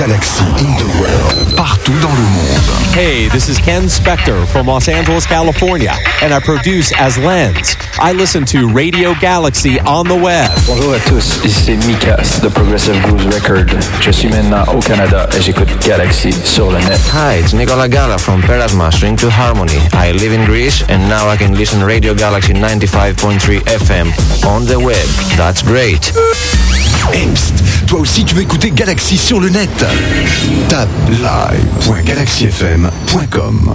Galaxy in the world. Partout dans le monde. Hey, this is Ken Spector from Los Angeles, California, and I produce as Lens. I listen to Radio Galaxy on the web. Bonjour à tous, ici c'est Mikas de Progressive Blues Record. Je suis maintenant au Canada et j'écoute Galaxy sur le net. Hi, it's Nicola Gala from Peras Mastering to Harmony. I live in Greece and now I can listen Radio Galaxy 95.3 FM on the web. That's great. Hey, psst, toi aussi tu veux écouter Galaxy sur le net? Tape live.galaxyfm.com.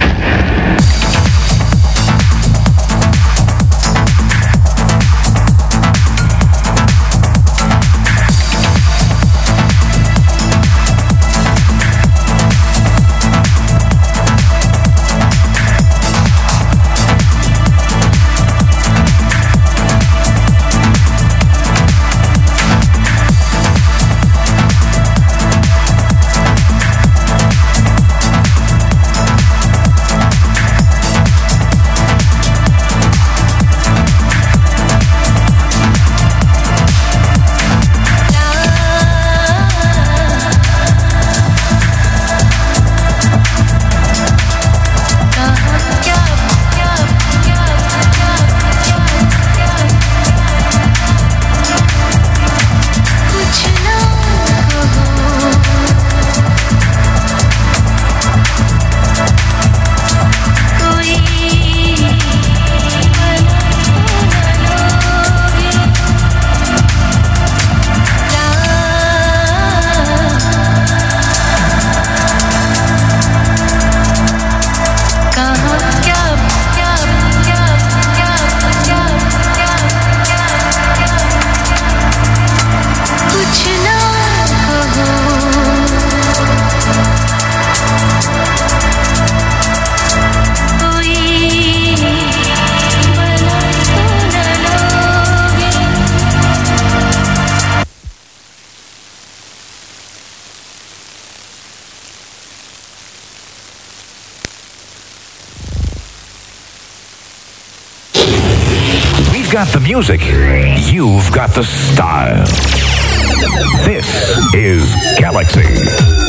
Got the music, you've got the style. This is Galaxy.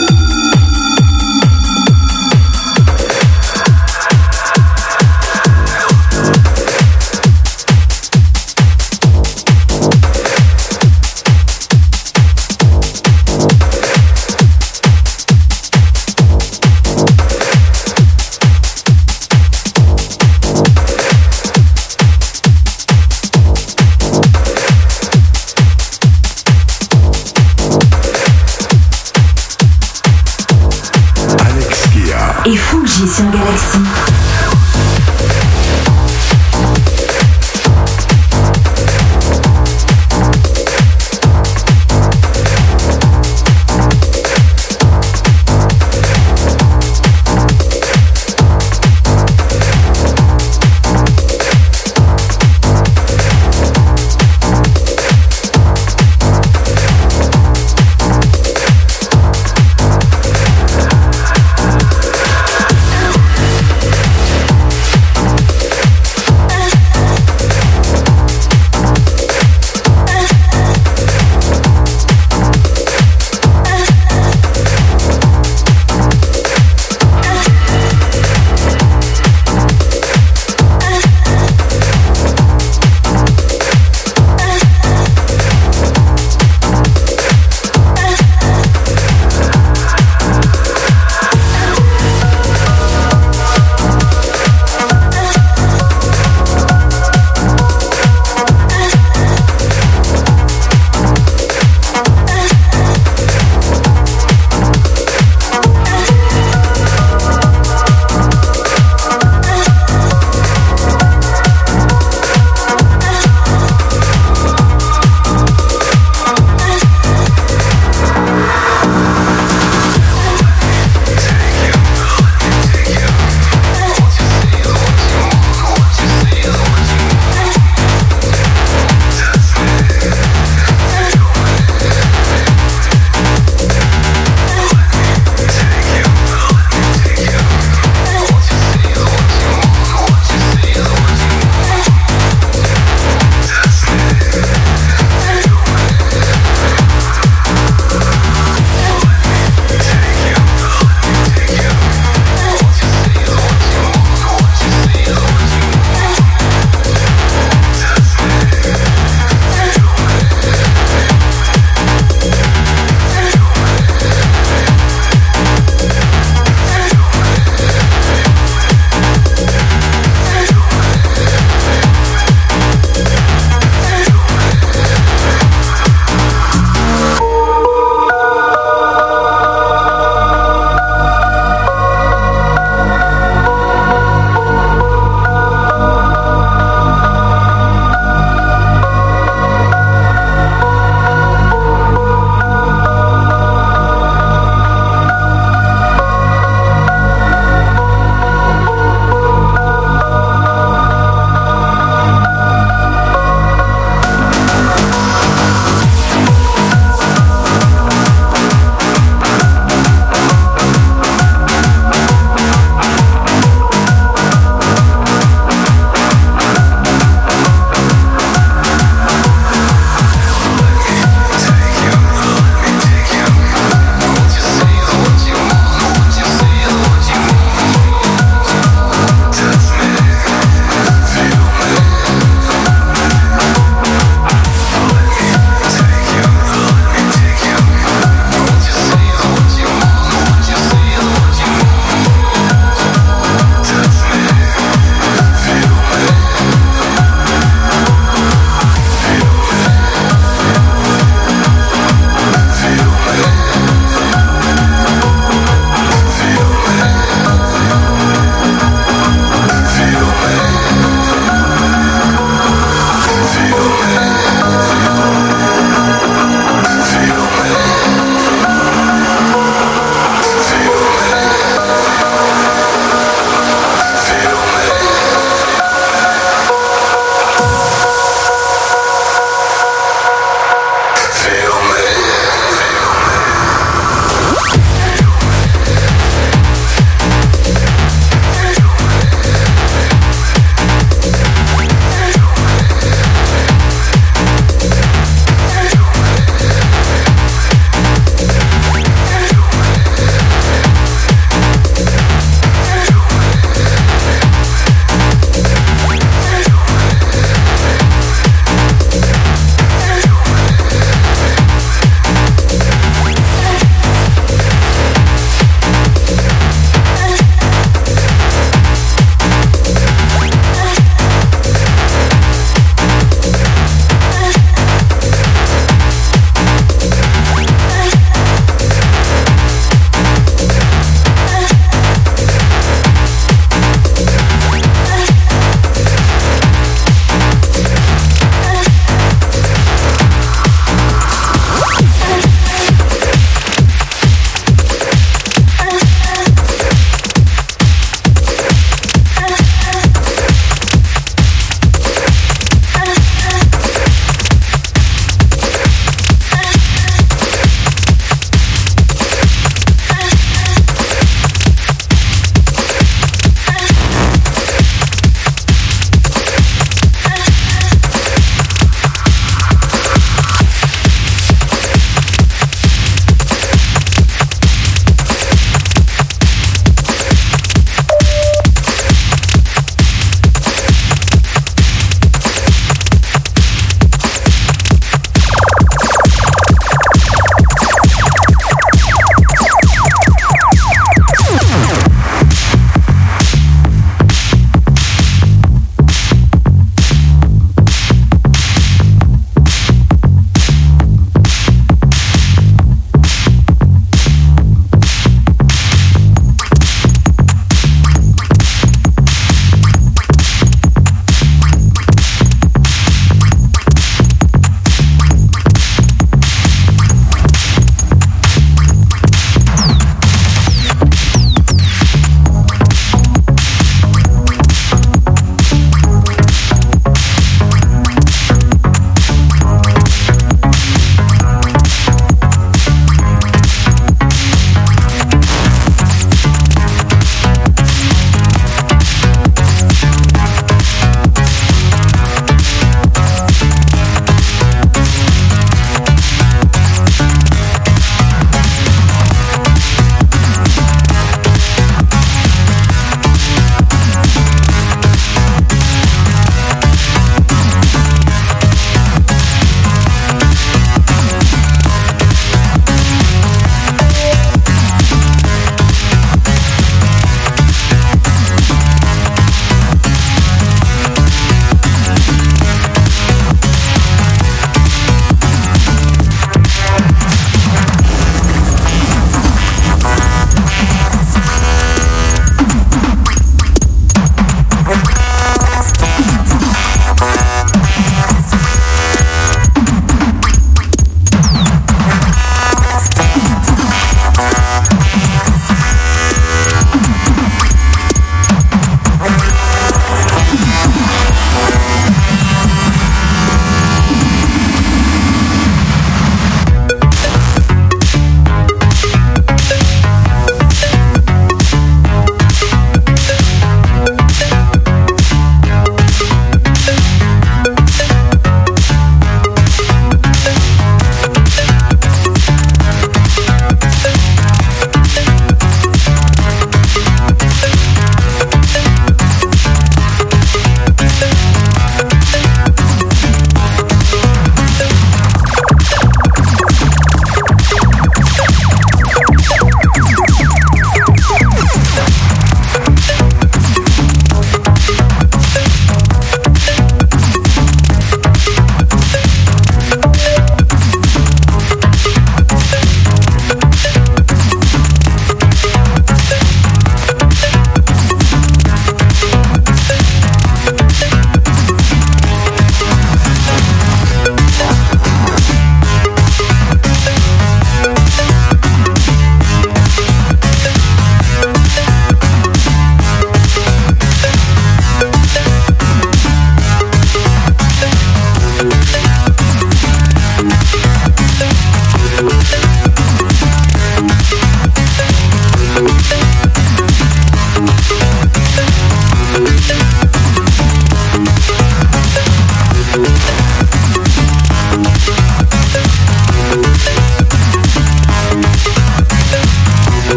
Et Fuji sur Galaxy.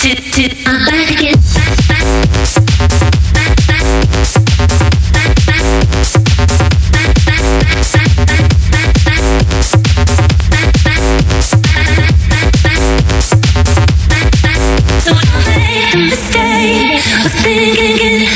I'm back again. So don't make the mistake of thinking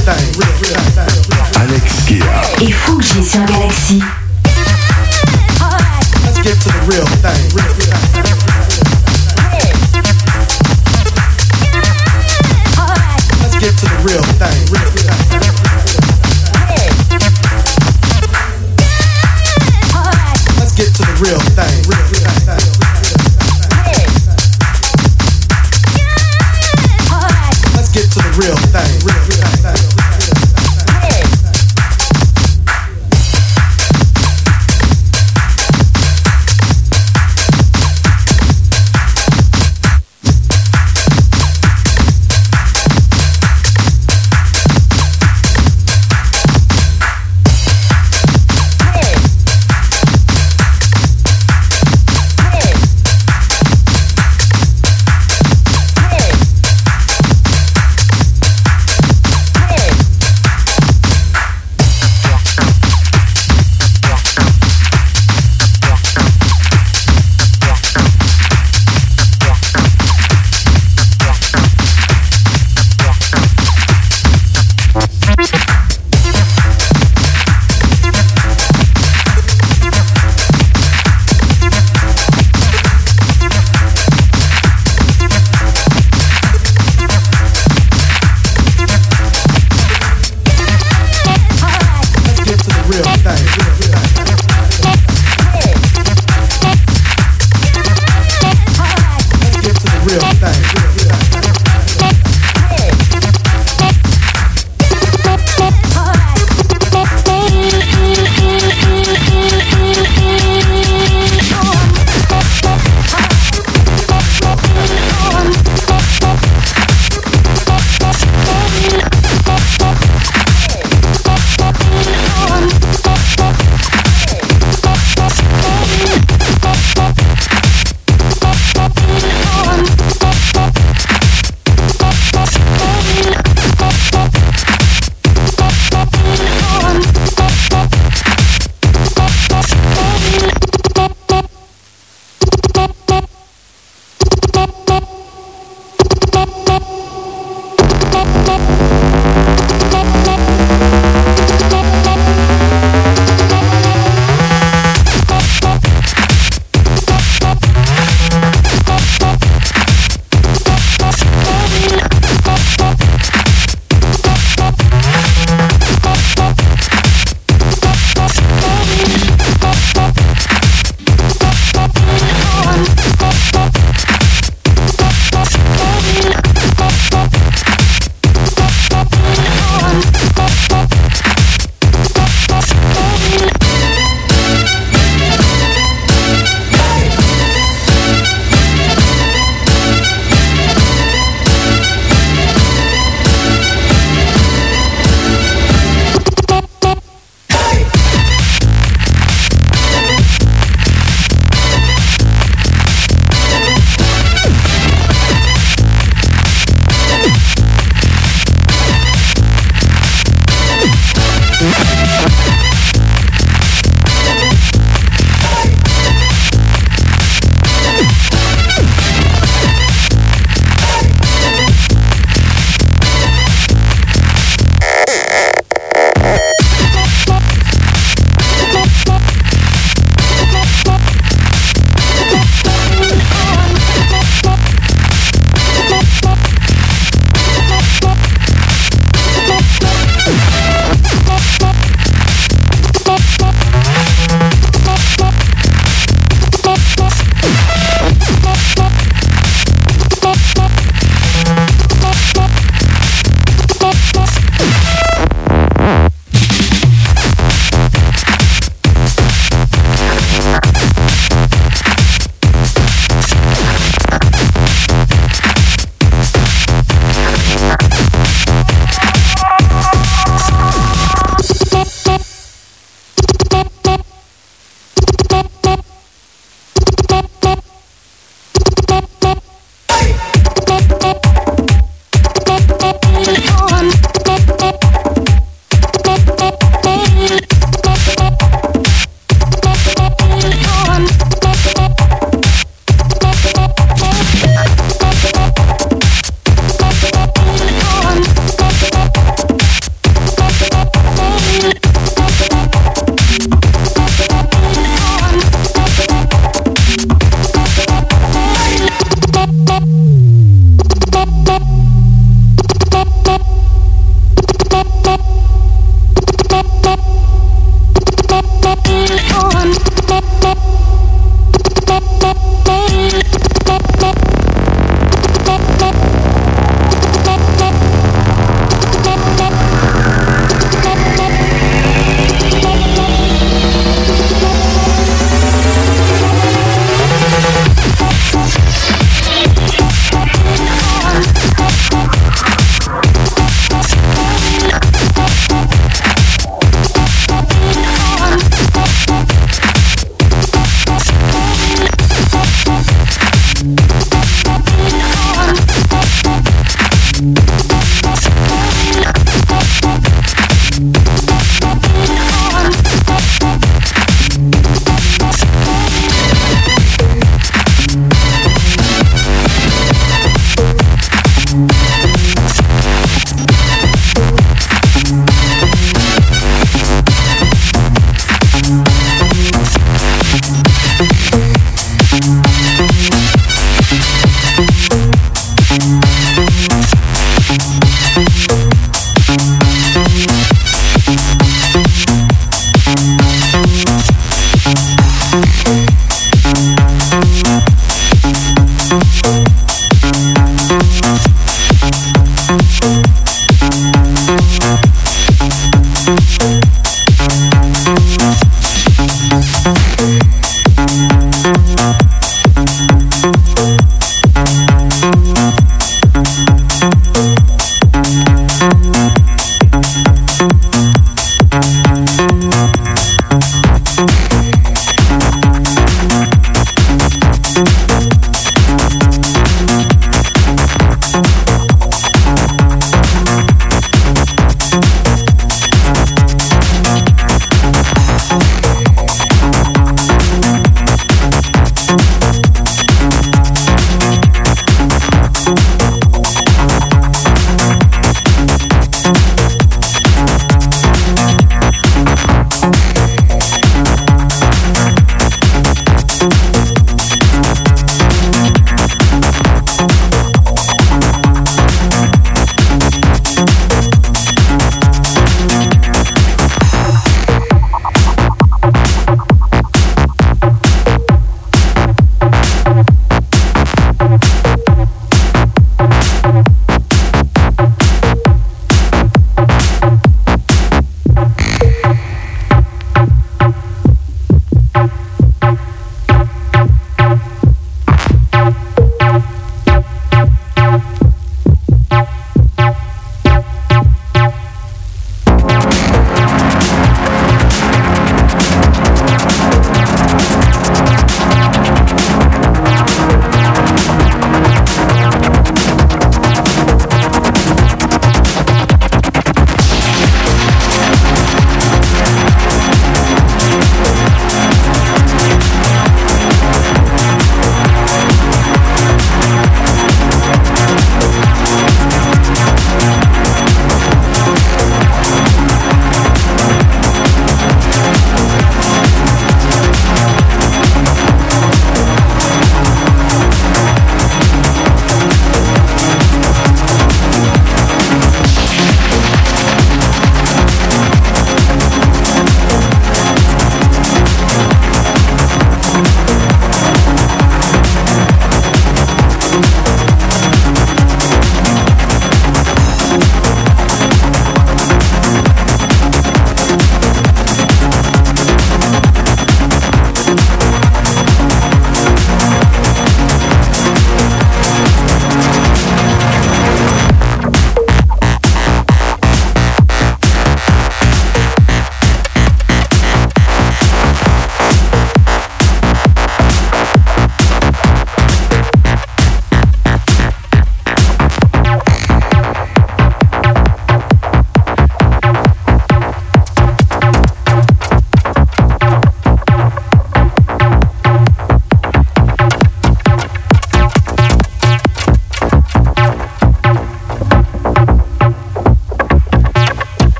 Et Fouji sur Galaxy. the real thing. Let's get to the real thing. Let's get to the real thing. Let's get to the real thing. Hey!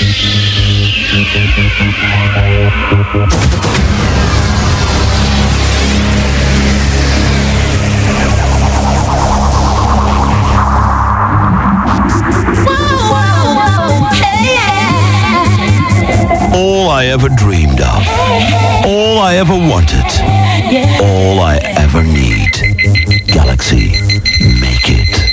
All I ever dreamed of. All I ever wanted. All I ever need. Galaxy, make it.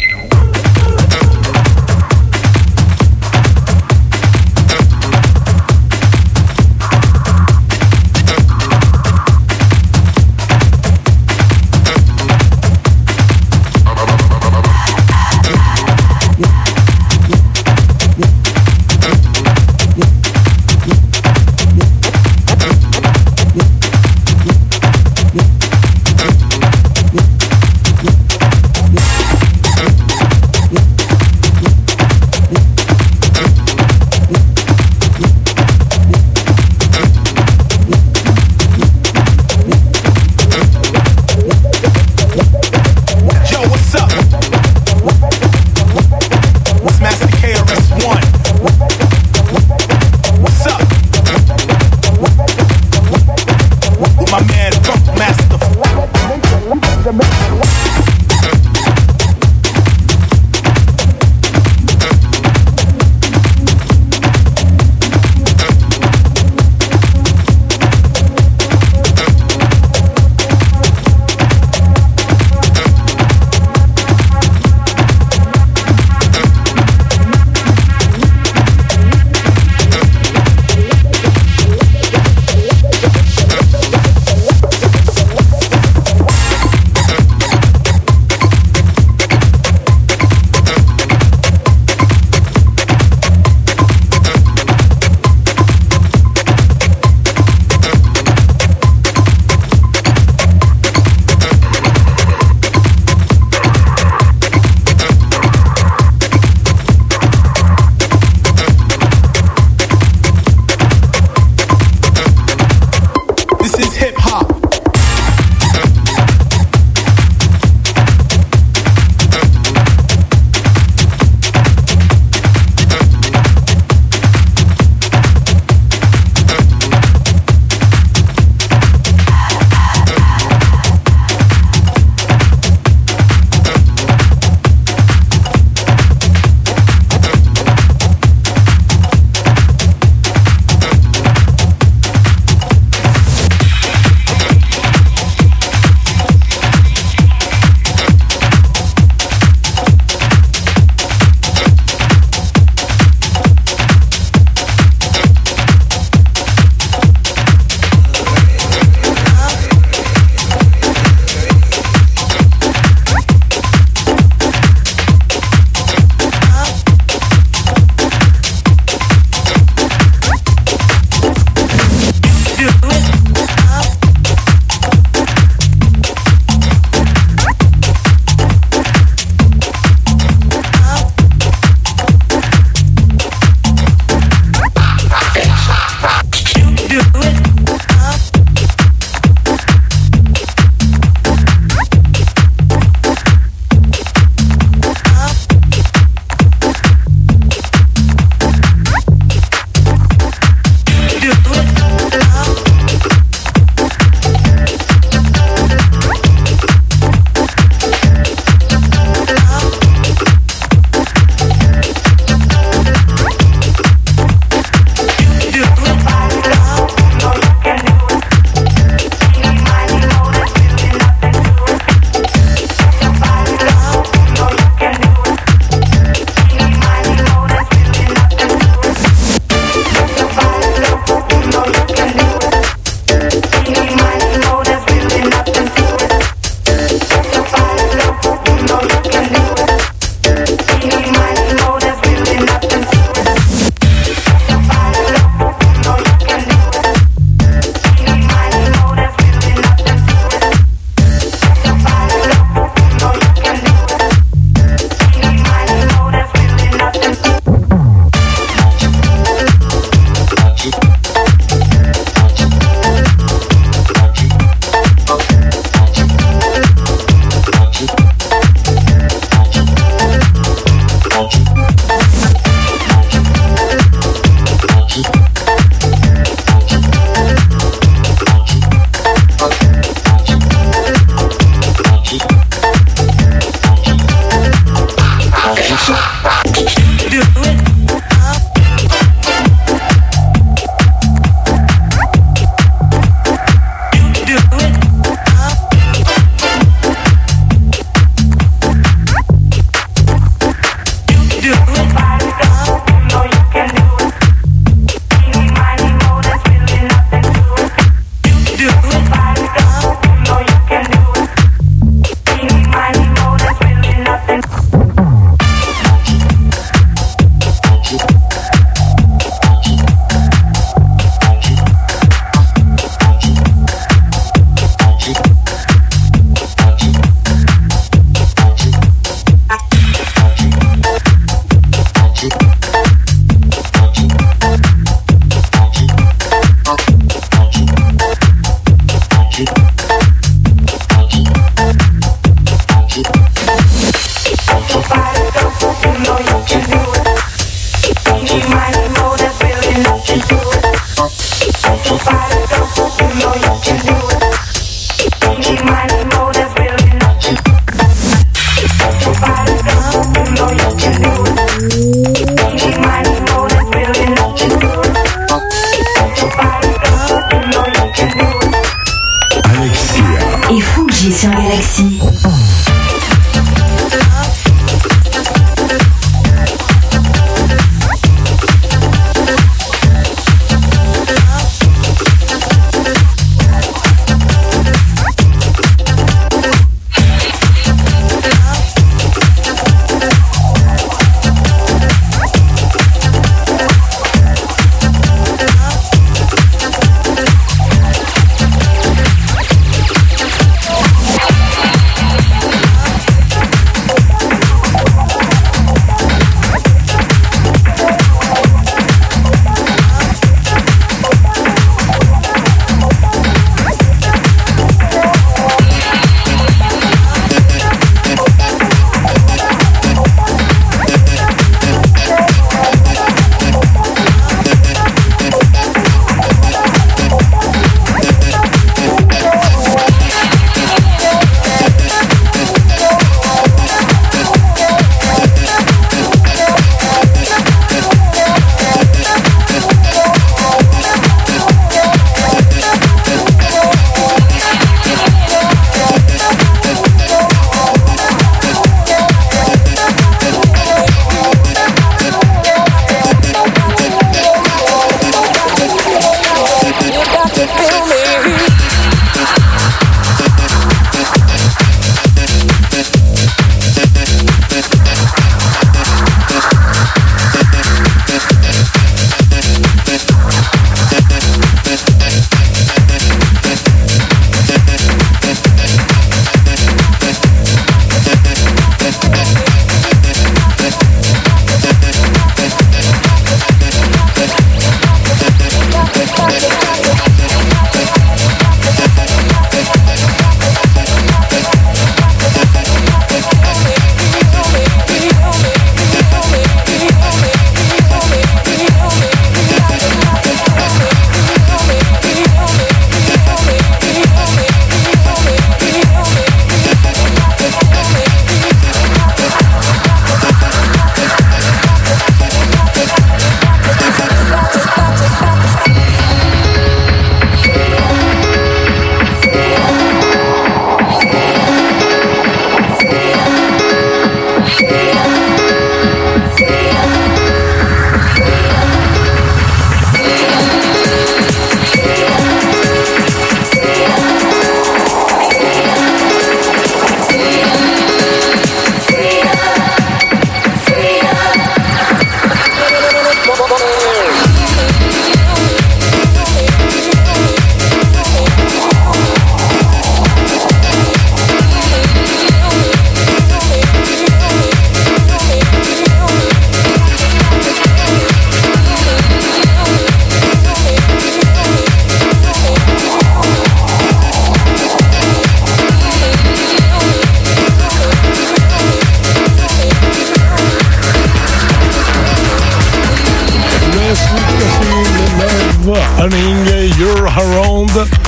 Honey, you're around.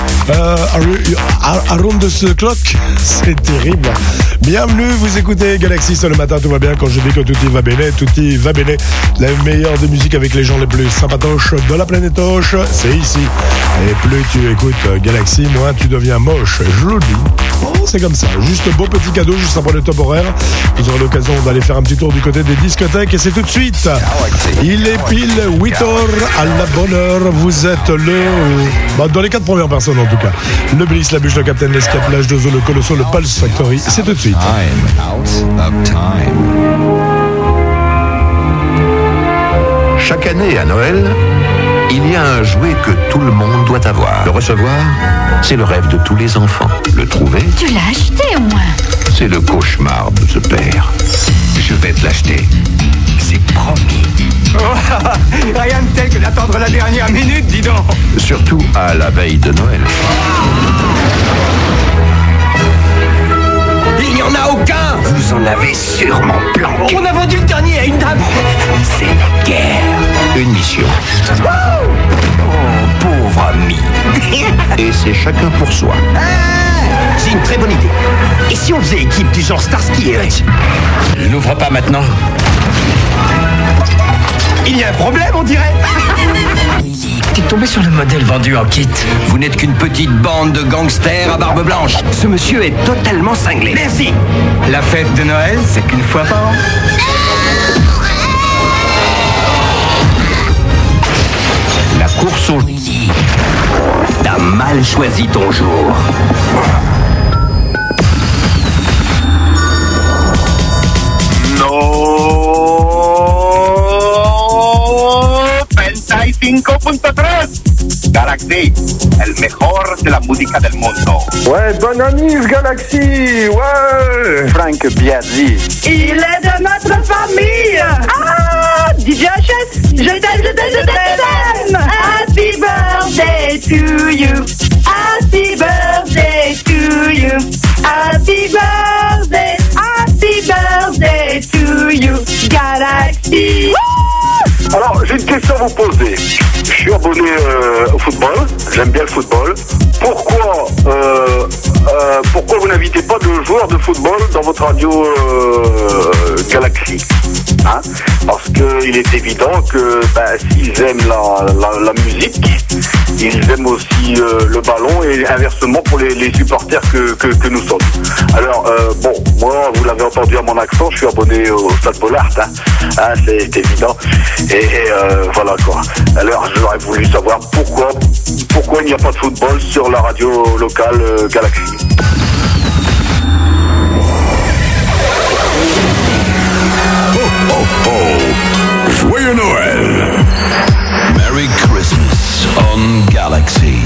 Around the clock. C'est terrible. Bienvenue, vous écoutez Galaxy, c'est le matin, tout va bien. Quand je dis que tutti va bene, la meilleure des musiques avec les gens les plus sympatoches de la planète Hoche, c'est ici. Et plus tu écoutes Galaxy, moins tu deviens moche. Je le dis. Oh, c'est comme ça. Juste beau petit cadeau, juste après le top horaire. Vous aurez l'occasion d'aller faire un petit tour du côté des discothèques et c'est tout de suite. Il est pile 8h à la bonne heure. Vous êtes dans les 4 premières personnes en tout cas. Le Bliss, la bûche, le Captain, l'Escape, l'âge de Zo, le Colosso, le Pulse Factory. C'est tout de suite. Chaque année à Noël, il y a un jouet que tout le monde doit avoir. Le recevoir, c'est le rêve de tous les enfants. Le trouver, Tu l'as acheté au moins. c'est le cauchemar de ce père. Je vais te l'acheter. C'est promis. Rien de tel que d'attendre la dernière minute, dis donc. Surtout à la veille de Noël. Il n'y en a aucun. Vous en avez sûrement planqué. On a vendu le dernier à une dame. C'est la guerre. Une mission. Oh, pauvre ami. Et c'est chacun pour soi. J'ai une très bonne idée. Et si on faisait équipe du genre Starsky et Hutch? L'ouvre pas maintenant. Il y a un problème, on dirait. T'es tombé sur le modèle vendu en kit. Vous n'êtes qu'une petite bande de gangsters à barbe blanche. Ce monsieur est totalement cinglé. Merci. La fête de Noël, c'est qu'une fois par an. La course au... T'as mal choisi ton jour. No 35.3 Galaxy, el mejor de la música del mundo. Ouais, bonne année Galaxy, ouais. Frank Biazzi. Il est de notre famille. Ah, DJ HS, je t'aime. Happy birthday to you. Happy birthday to you. Happy birthday to you. Galaxy. Alors, j'ai une question à vous poser. Je suis abonné au football, j'aime bien le football. Pourquoi vous n'invitez pas de joueurs de football dans votre radio Galaxy, hein? Parce qu'il est évident que s'ils aiment la musique, ils aiment aussi le ballon et inversement pour les supporters que nous sommes. Alors, moi, vous l'avez entendu à mon accent, je suis abonné au Stade Bollaert, hein, c'est évident. Et voilà quoi. Alors, j'aurais voulu savoir pourquoi il n'y a pas de football sur la radio locale Galaxy. Joyeux Noël! Merry Christmas on Galaxy.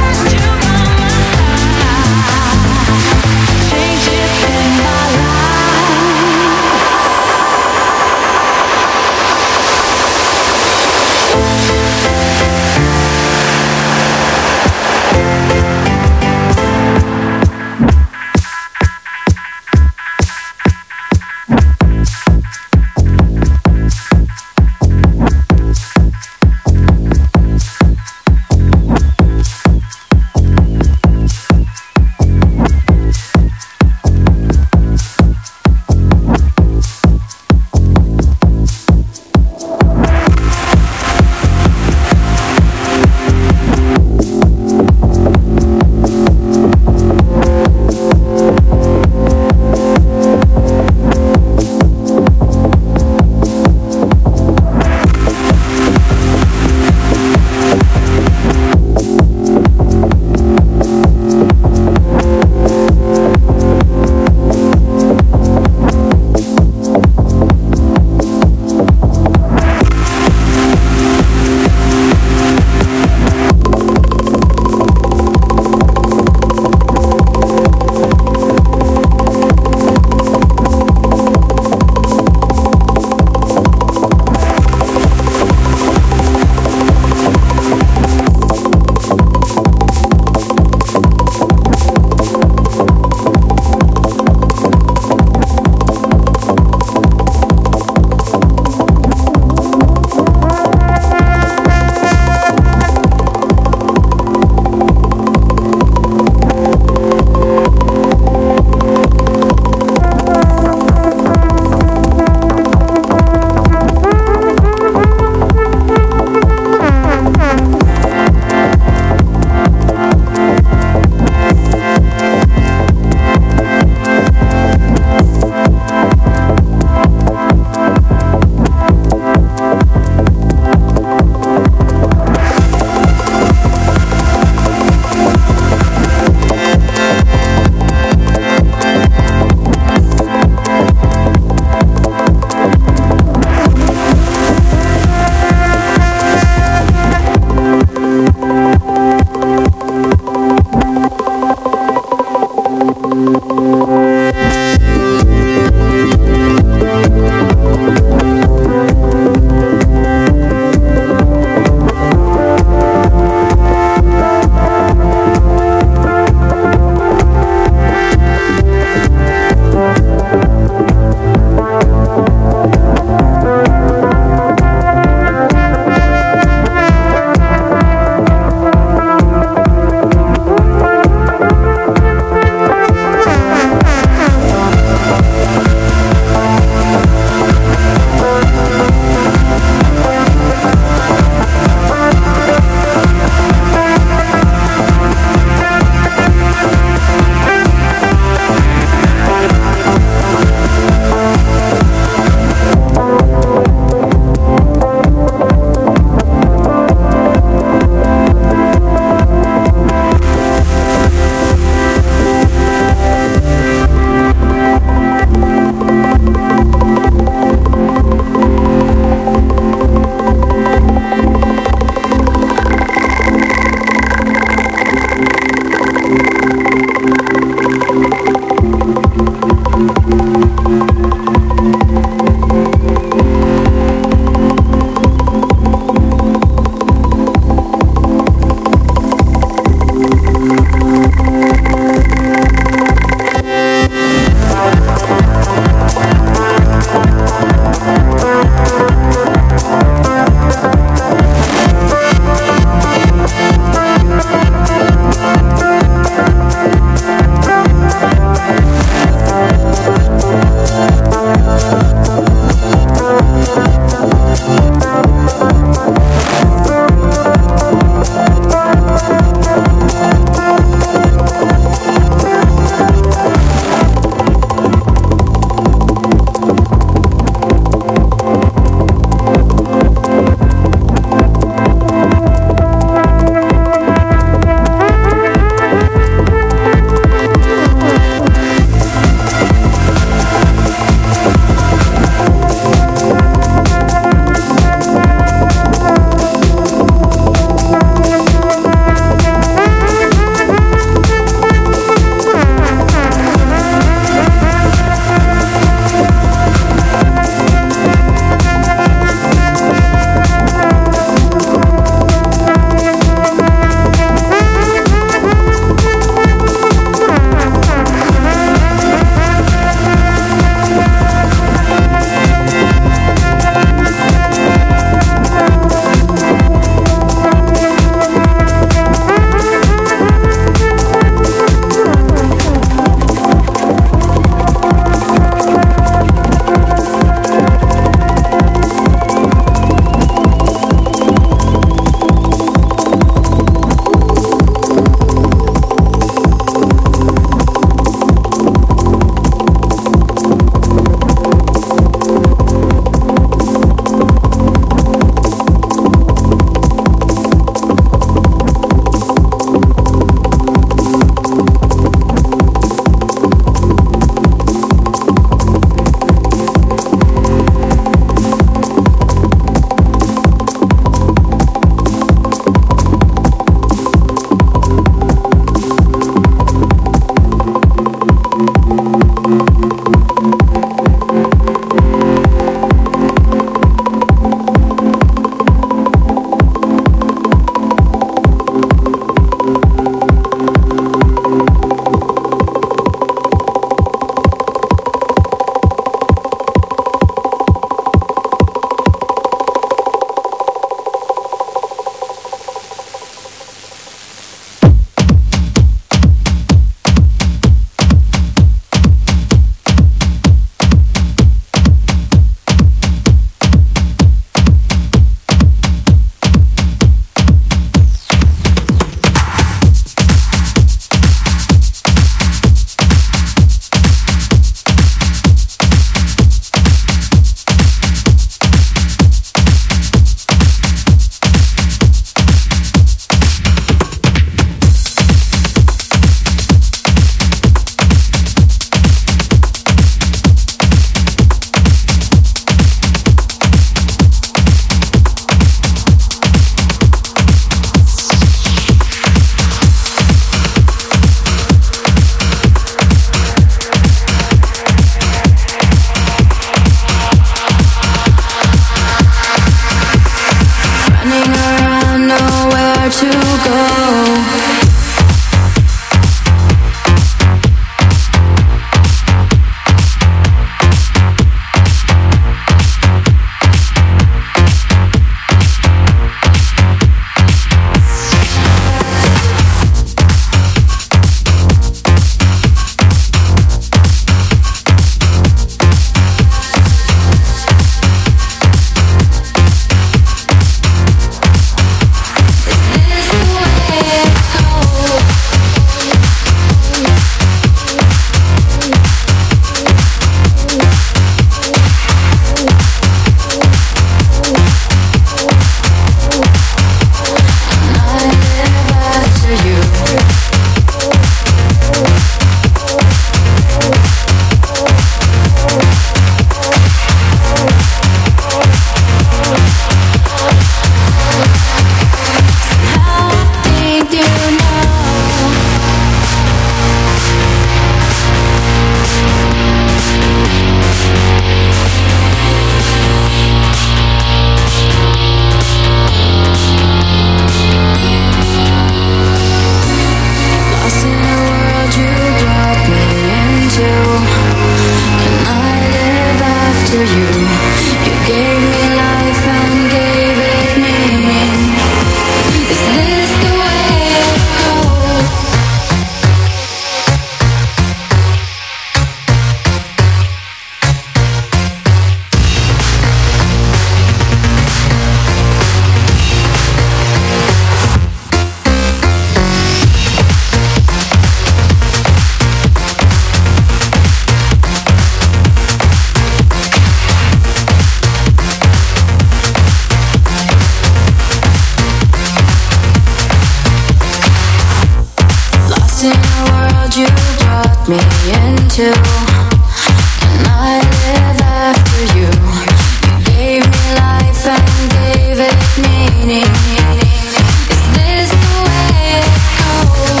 me into. Can I live after you? You gave me life and gave it meaning. Is this the way it goes?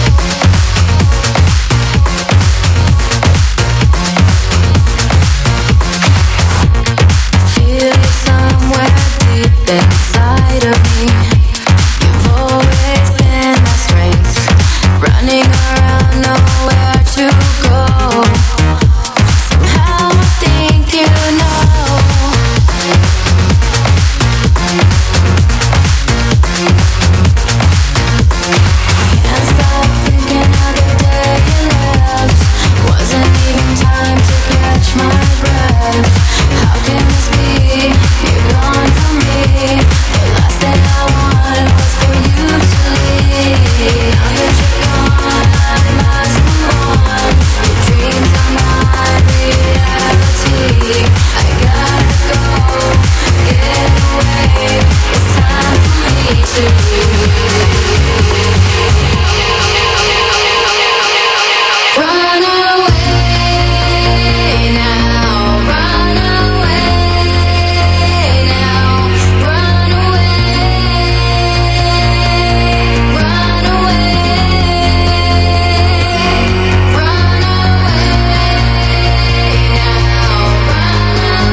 Feel you somewhere deep inside of me. You've always been my strength. Running around, nowhere to go. Somehow I think you know. Can't stop thinking of the day you left. Wasn't even time to catch my breath. How can this be? You're gone from me. The last thing I wanted was for you to leave. Now that you're gone, I must move on. Your dreams are my reality. I gotta go, get away. It's time for me to run away now, run away now, run away, run away, run away now, run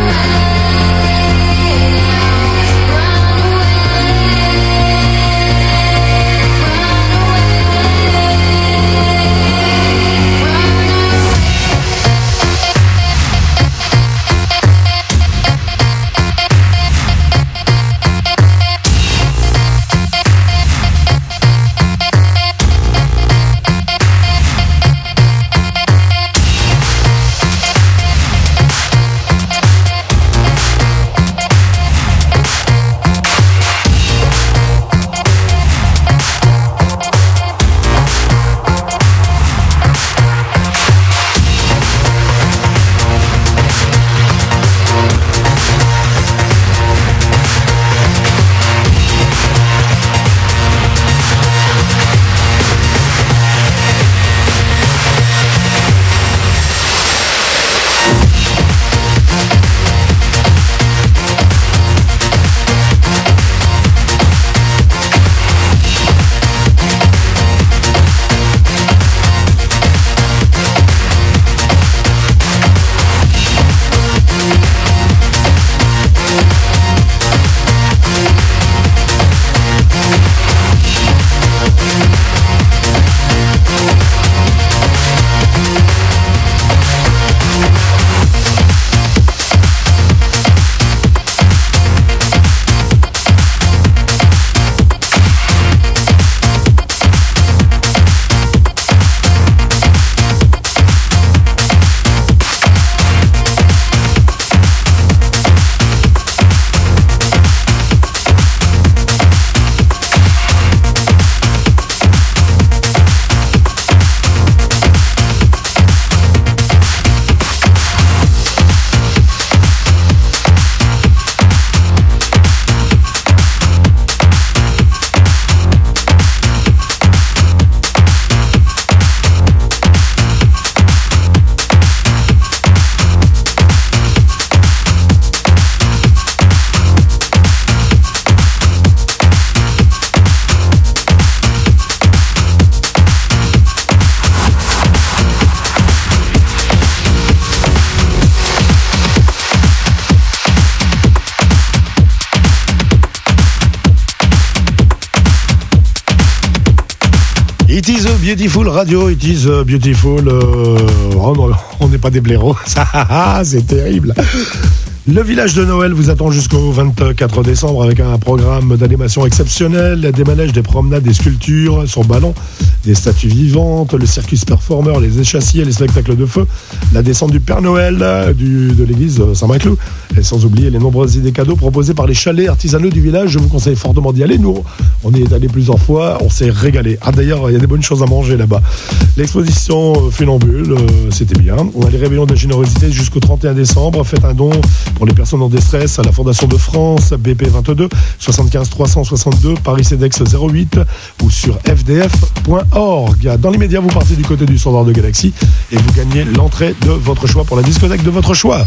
It is a beautiful radio, it is a beautiful... on n'est pas des blaireaux, c'est terrible. Le village de Noël vous attend jusqu'au 24 décembre avec un programme d'animation exceptionnel, des manèges, des promenades, des sculptures sur ballon, des statues vivantes, le circus performer, les échassiers, les spectacles de feu, la descente du Père Noël de l'église Saint-Maclou, et sans oublier les nombreuses idées cadeaux proposées par les chalets artisanaux du village. Je vous conseille fortement d'y aller. Nous, on y est allé plusieurs fois, on s'est régalé. Ah d'ailleurs, il y a des bonnes choses à manger là-bas. L'exposition Funambule, c'était bien. On a les réveillons de la générosité jusqu'au 31 décembre. Faites un don pour les personnes en détresse à la Fondation de France, BP 22 75 362, Paris CEDEX 08 ou sur fdf.org. Dans l'immédiat, vous partez du côté du standard de Galaxy et vous gagnez l'entrée de votre choix pour la discothèque de votre choix.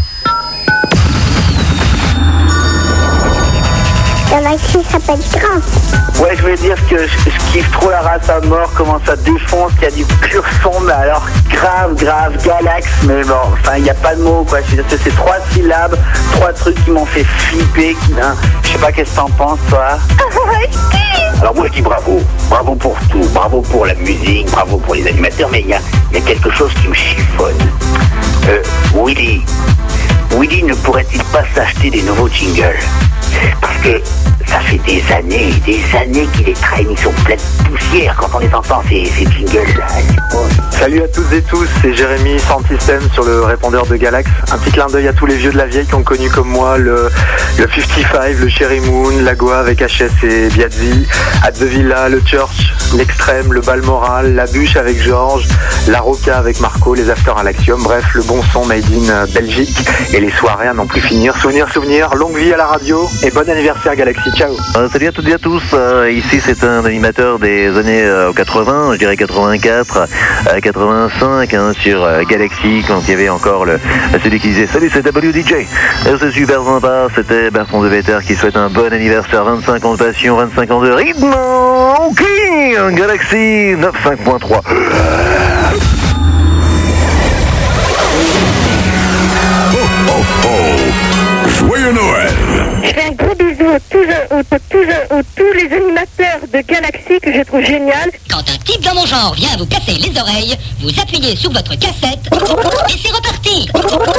Galaxy s'appelle grand. Ouais, je voulais dire que je kiffe trop la race à mort, comment ça défonce, qu'il y a du pur son, mais alors grave, Galax, mais bon, enfin, il n'y a pas de mots, quoi. Je veux dire, c'est 3 syllabes, 3 trucs qui m'ont fait flipper, je sais pas qu'est-ce que t'en penses, toi. Alors moi je dis bravo pour tout, bravo pour la musique, bravo pour les animateurs, mais il y a quelque chose qui me chiffonne. Willy ne pourrait-il pas s'acheter des nouveaux jingles? Parce que ça fait des années qu'il est traîné, ils sont pleins de poussière quand on les entend, ces jingles-là. Salut à toutes et tous, c'est Jérémy Sound System sur le répondeur de Galax. Un petit clin d'œil à tous les vieux de la vieille qui ont connu comme moi le 55, le Cherry Moon, la Goa avec HS et Biazzi, At the Villa, le Church, l'Extrême, le Balmoral, la Bûche avec Georges, la Roca avec Marco, les Afters à l'Axiom, bref, le bon son made in Belgique et les soirées à n'en plus finir. Souvenir, longue vie à la radio et bon anniversaire Galaxy, ciao. Salut à toutes et à tous, ici c'est un animateur des années 80, je dirais 84, 85 sur Galaxy, quand il y avait encore celui qui disait salut c'est WDJ, c'est super sympa, c'était Bertrand de Vetter qui souhaite un bon anniversaire, 25 ans de passion, 25 ans de rythme, ok, Galaxy 95.3. Joyeux Noël! Je fais un gros bisou aux tous les animateurs de Galaxy que je trouve génial. Quand un type dans mon genre vient vous casser les oreilles, vous appuyez sur votre cassette et c'est reparti.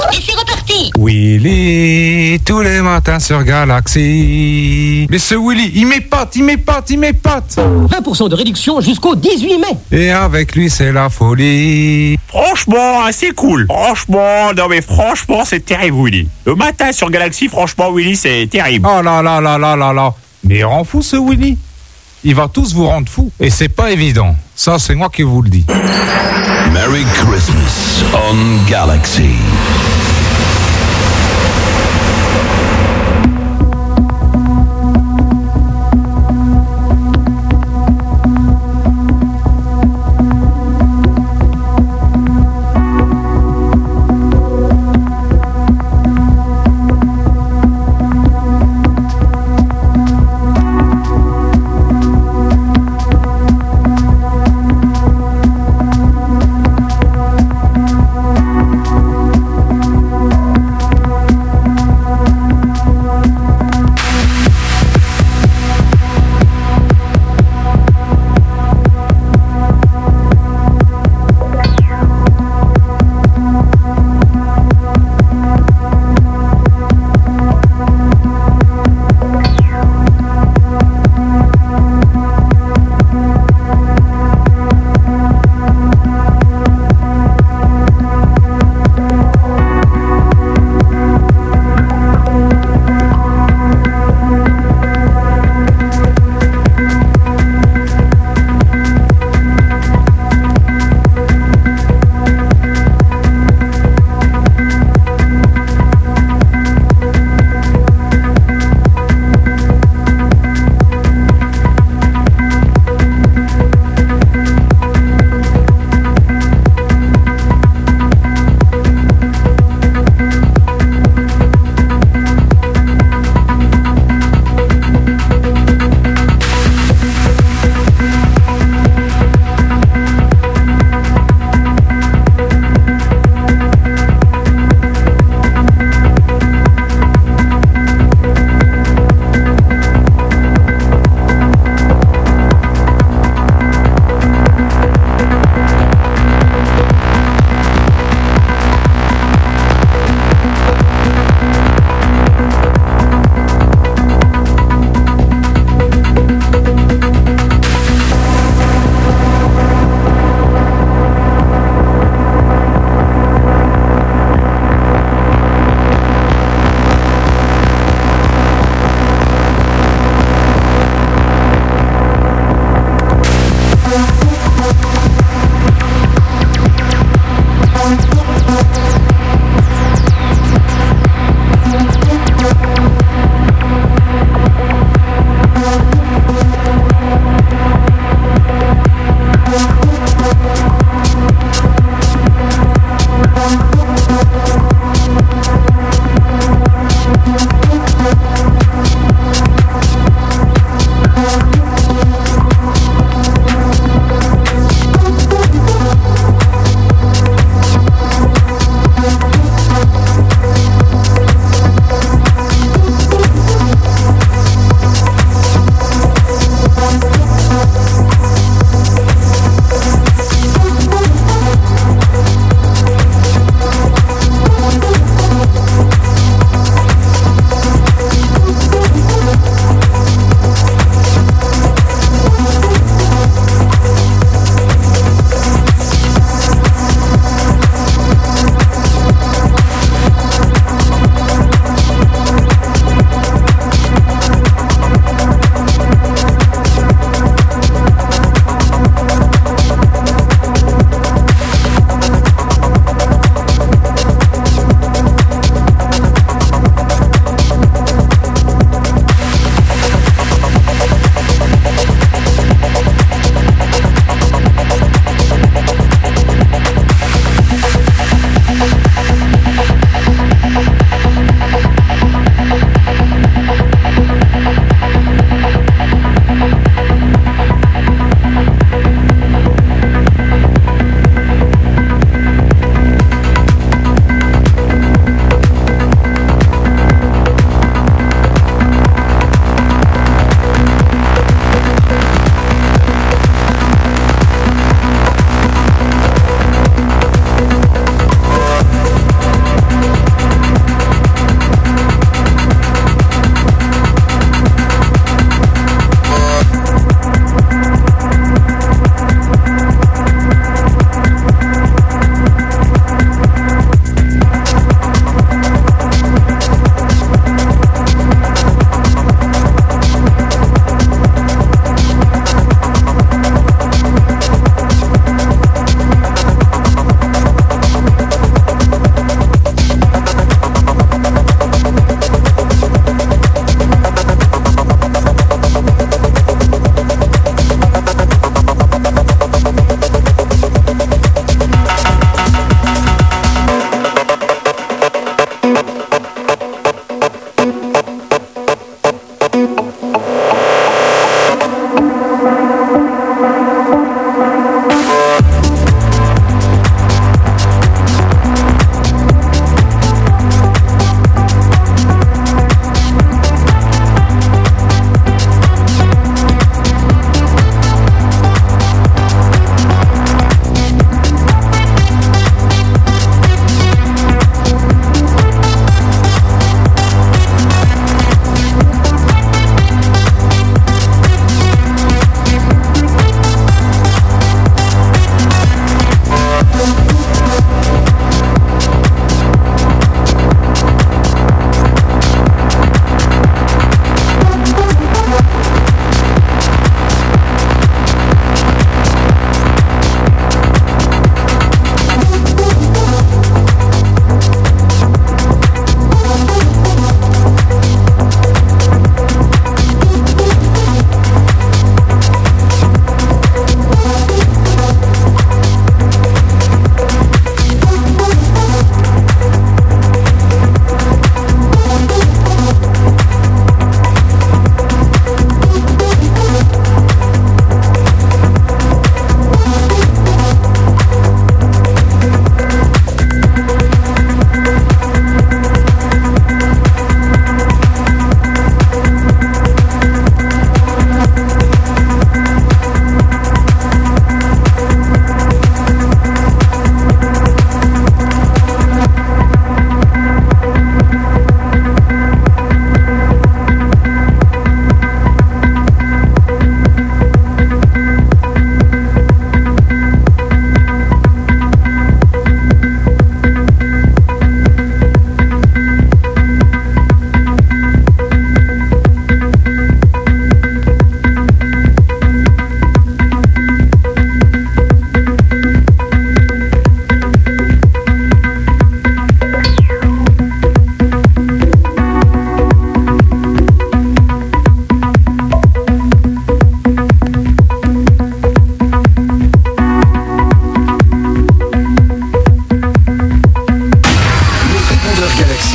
Willy, tous les matins sur Galaxy. Mais ce Willy, il m'épate. 20% de réduction jusqu'au 18 mai. Et avec lui, c'est la folie. Franchement, c'est cool. Franchement, c'est terrible, Willy. Le matin sur Galaxy, franchement, Willy, c'est terrible. Oh là. Mais rend fou ce Willy. Il va tous vous rendre fou. Et c'est pas évident. Ça, c'est moi qui vous le dis. Merry Christmas on Galaxy.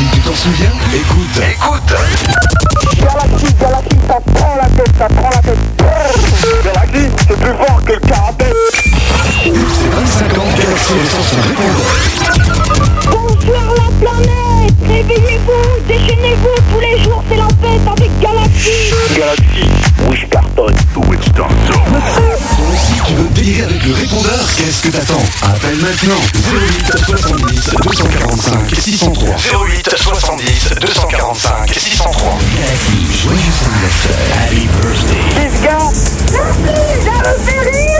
Tu t'en souviens? Écoute. Galaxy, ça prend la tête. Galaxy, c'est plus fort que le karaté. C'est 25 ans, Galaxy ressort son répondeur. Bonsoir la planète, réveillez-vous, déchaînez-vous, tous les jours c'est la fête avec Galaxy. Galaxy, Wish Carton. Toi aussi, tu veux délirer avec le répondeur? Qu'est-ce que t'attends? Appelle maintenant 08 70 245 603. 08 70 245 603. Galaxy, joyeux anniversaire. Happy birthday. Merci, ça me fait rire.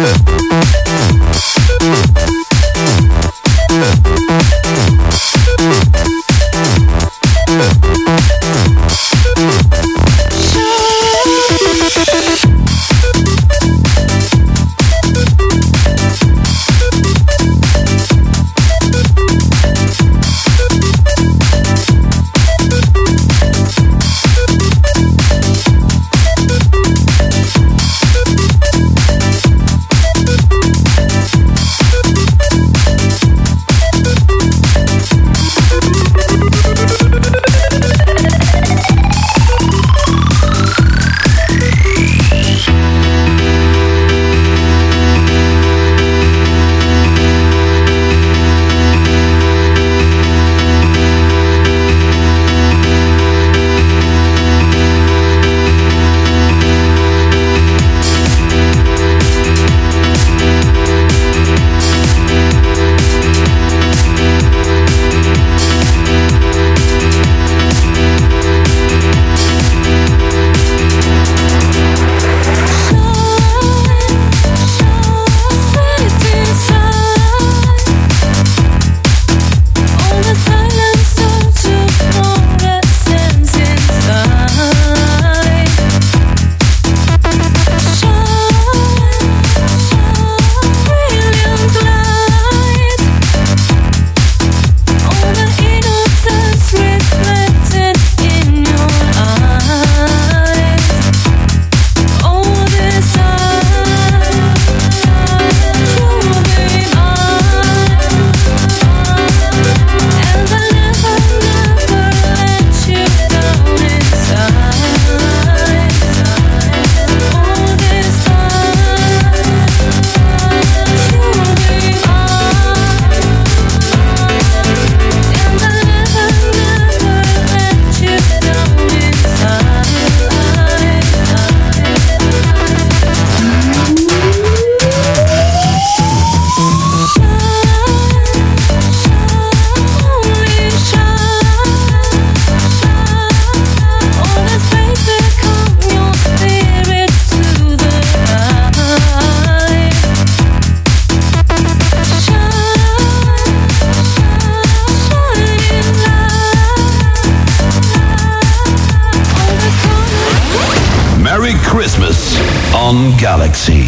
Christmas on Galaxy.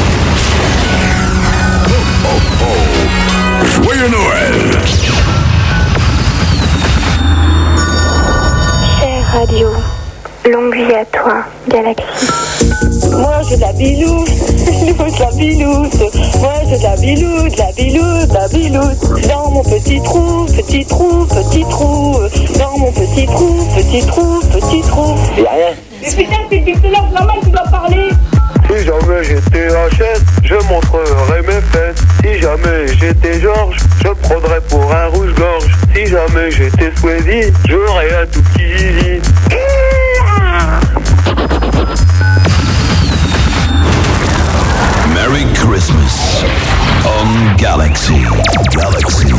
Oh, oh, oh. Joyeux Noël! Chère radio, longue vie à toi, Galaxy. Moi j'ai de la biloute, de la biloute. Moi j'ai de la biloute, de la biloute, de la biloute. Dans mon petit trou, petit trou, petit trou. Dans mon petit trou, petit trou, petit trou. Y'a rien. Mais putain, c'est excellent, c'est normal, tu dois parler. Si jamais j'étais HS, je montrerais mes fesses. Si jamais j'étais Georges, je me prendrais pour un rouge-gorge. Si jamais j'étais Swayze, j'aurais un tout petit zizi. Merry Christmas on Galaxy. Galaxy.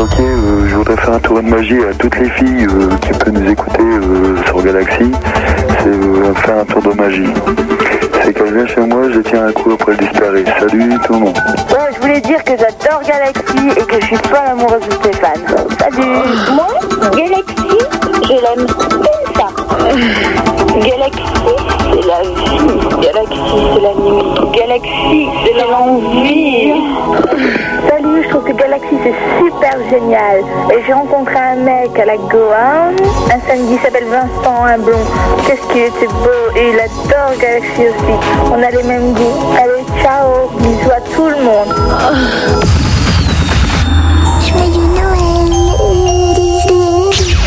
Ok, je voudrais faire un tour de magie à toutes les filles qui peuvent nous écouter sur Galaxy. C'est faire un tour de magie. C'est qu'elle vient chez moi, je tiens un coup après elle disparaît. Salut tout le monde. Ouais, je voulais dire que j'adore Galaxy et que je suis pas amoureuse de Stéphane. Salut. Moi, Galaxy, je l'aime comme ça. Galaxy, c'est la vie. Galaxy, c'est la nuit. Galaxy, c'est l'envie. Salut, je trouve que Galaxy c'est super génial. Et j'ai rencontré un mec à la Goa un samedi, il s'appelle Vincent, un blond. Qu'est-ce qu'il était beau et il adore Galaxy aussi. On a les mêmes goûts. Allez, ciao, bisous à tout le monde. Joyeux Noël, Disney.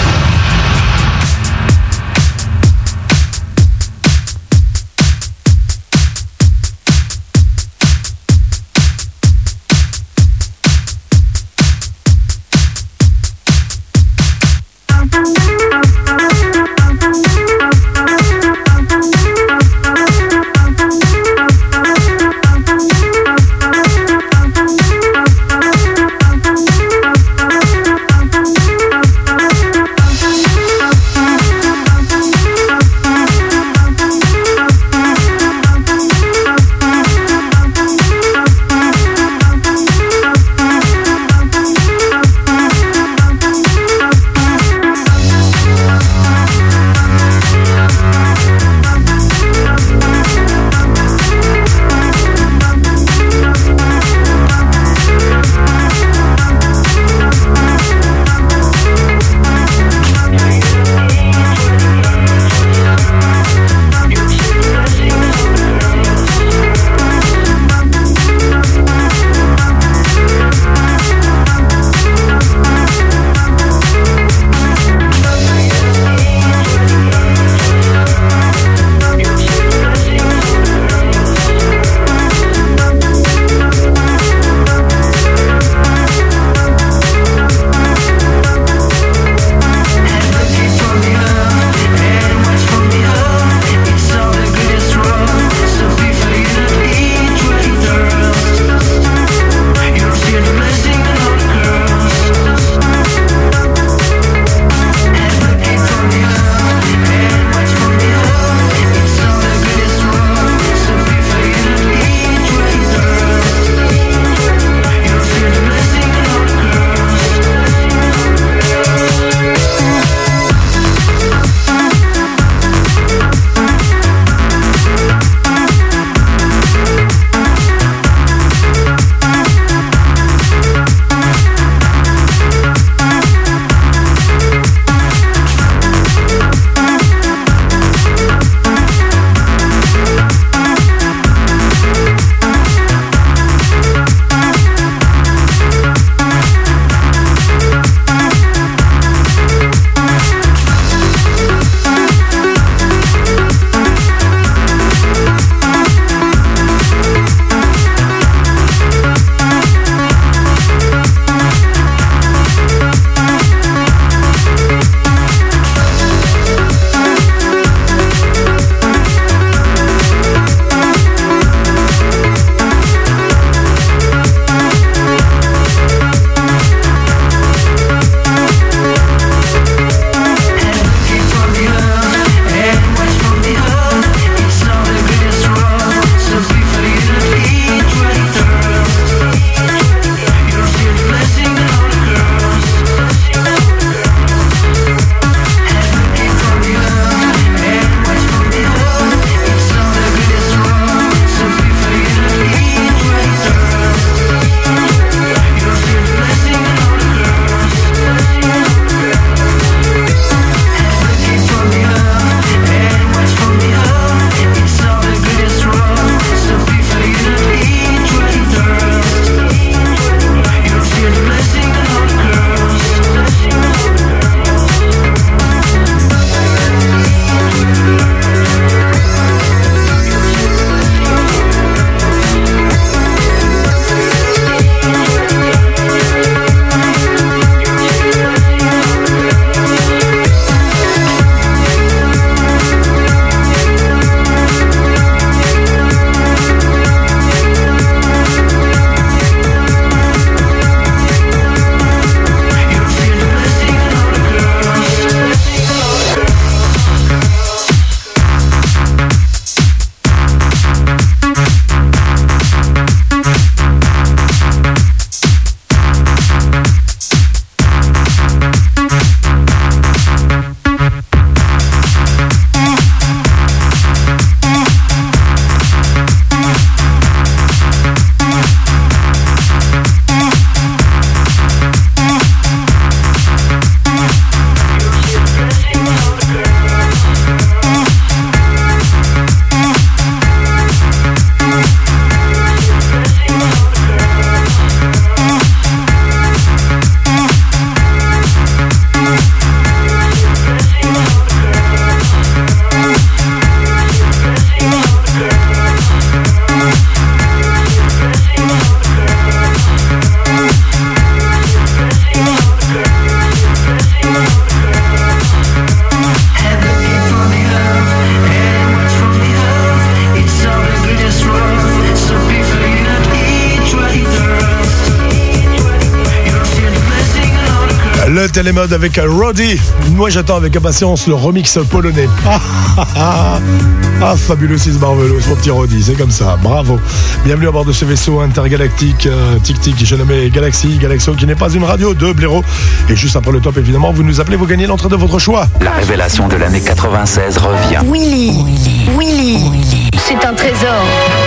Le télémode avec Roddy. Moi, j'attends avec impatience le remix polonais. Fabuleux 6 Marvelous, mon petit Roddy, c'est comme ça. Bravo. Bienvenue à bord de ce vaisseau intergalactique. Tic-tic, j'ai nommé Galaxy. Galaxo qui n'est pas une radio de blaireau. Et juste après le top, évidemment, vous nous appelez, vous gagnez l'entrée de votre choix. La révélation de l'année 96 revient. Willy. C'est un trésor.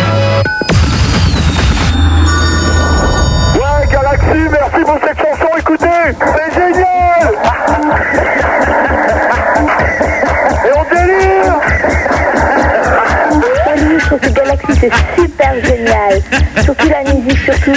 Ouais, Galaxy, merci pour cette chanson, écoutez, c'est génial. Et on délire. Salut, je trouve que Galaxy c'est super génial. Surtout la musique, surtout.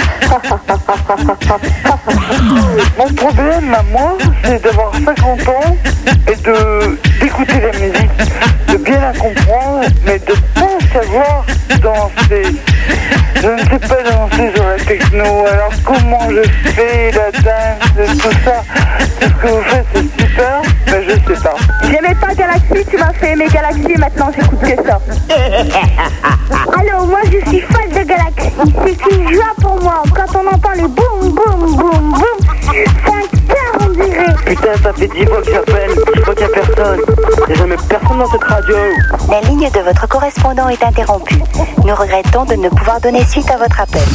Mon problème, moi, c'est d'avoir 50 ans et d'écouter la musique, de bien la comprendre, mais de pas savoir danser. Je ne sais pas danser sur la techno, alors comment je fais la danse, tout ça. Tout ce que vous faites, c'est super, mais je sais pas. J'aimais pas Galaxy, tu m'as fait aimer Galaxy et maintenant j'écoute que ça. Alors moi je suis fan de Galaxy. C'est une joie pour moi. Quand on entend les boum boum boum boum, c'est un cœur on dirait. Putain, ça fait 10 fois que j'appelle, 10 fois qu'il n'y a personne. Il n'y a jamais personne dans cette radio. La ligne de votre correspondant est interrompue. Nous regrettons de ne pouvoir donner suite à votre appel.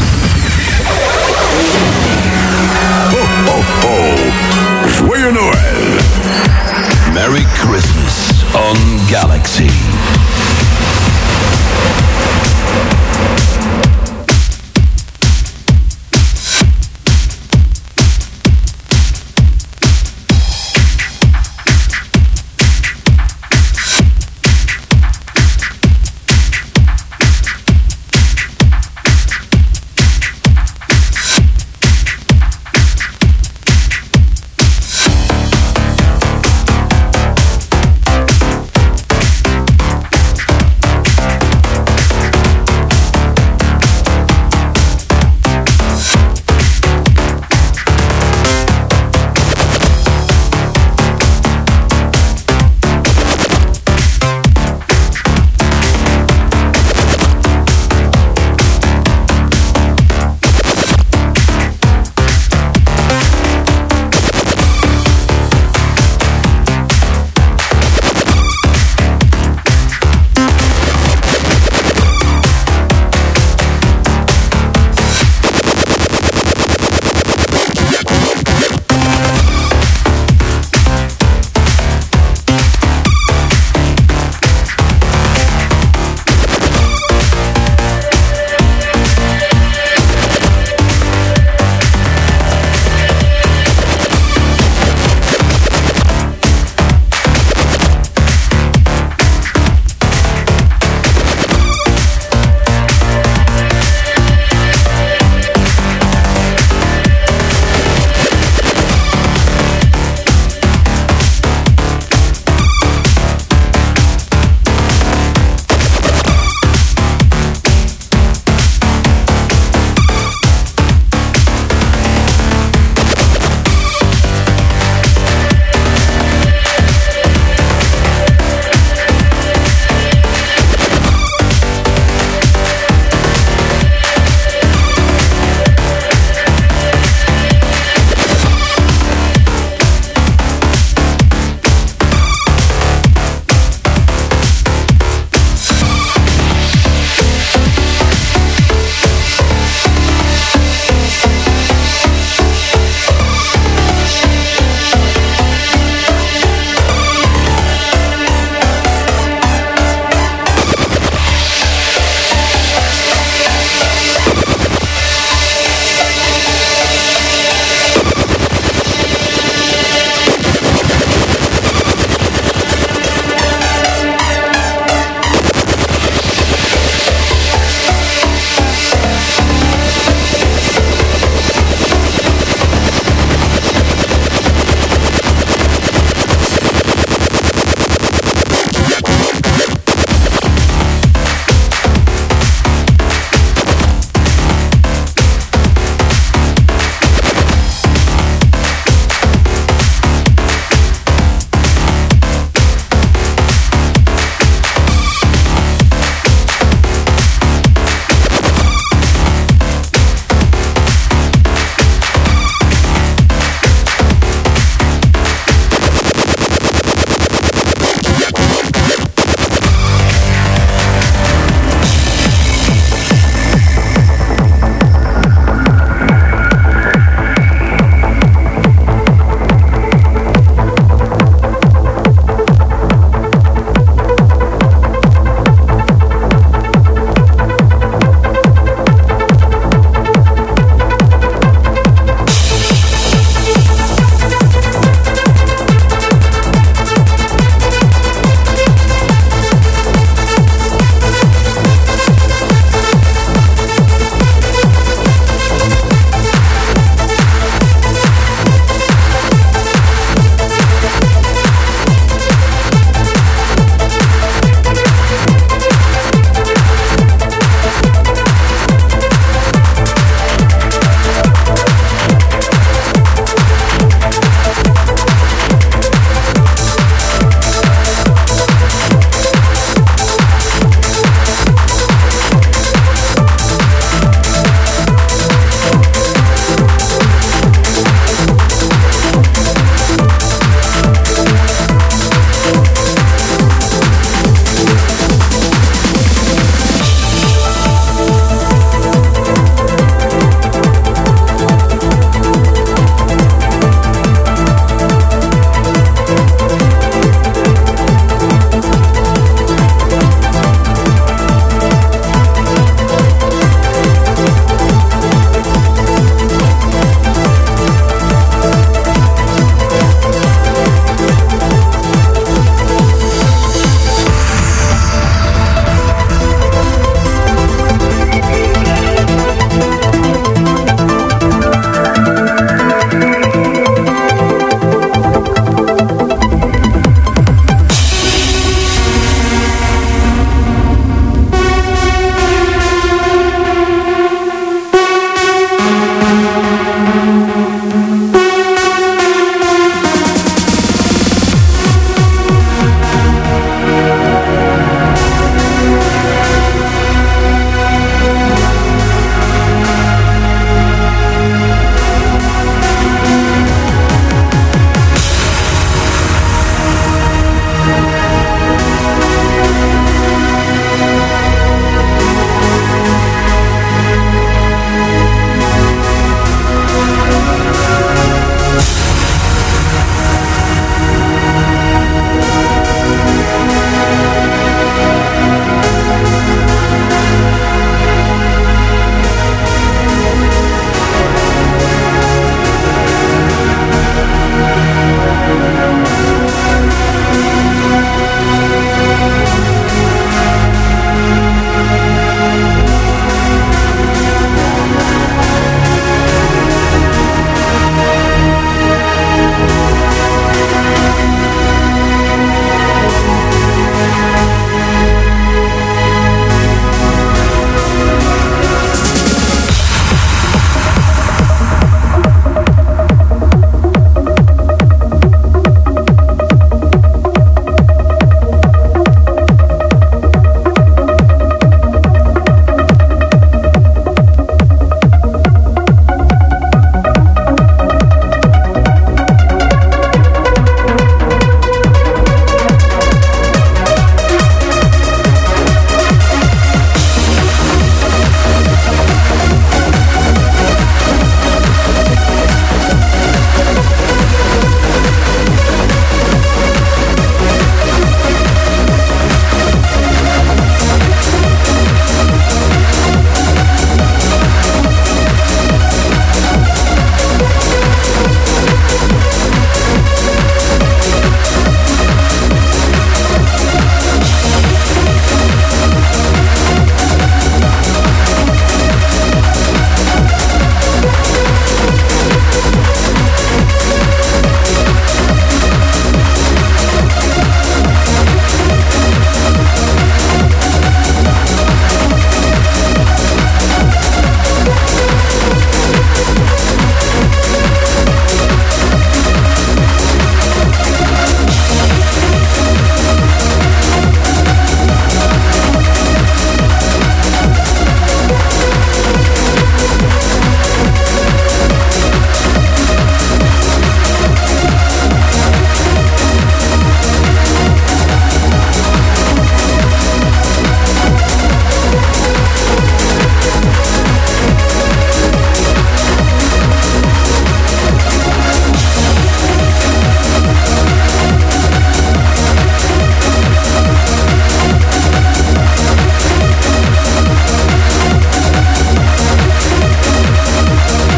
Joyeux Noël. Merry Christmas on Galaxy.